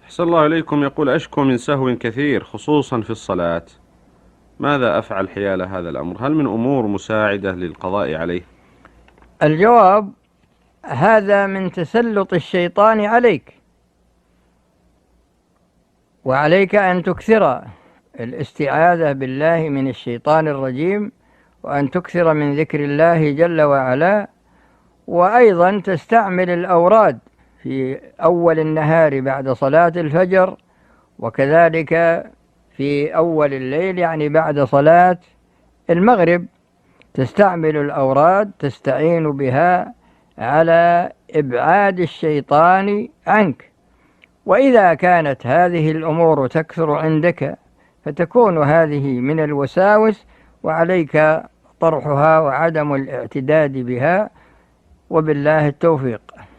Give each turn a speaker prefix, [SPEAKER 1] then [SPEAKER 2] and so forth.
[SPEAKER 1] أحسن الله إليكم. يقول: أشكو من سهو كثير خصوصا في الصلاة، ماذا أفعل حيال هذا الأمر؟ هل من أمور مساعدة للقضاء عليه؟
[SPEAKER 2] الجواب: هذا من تسلط الشيطان عليك، وعليك أن تكثر الاستعاذة بالله من الشيطان الرجيم، وأن تكثر من ذكر الله جل وعلا، وأيضا تستعمل الأوراد في أول النهار بعد صلاة الفجر، وكذلك في أول الليل يعني بعد صلاة المغرب، تستعمل الأوراد تستعين بها على إبعاد الشيطان عنك. وإذا كانت هذه الأمور تكثر عندك فتكون هذه من الوساوس، وعليك طرحها وعدم الاعتداد بها، وبالله التوفيق.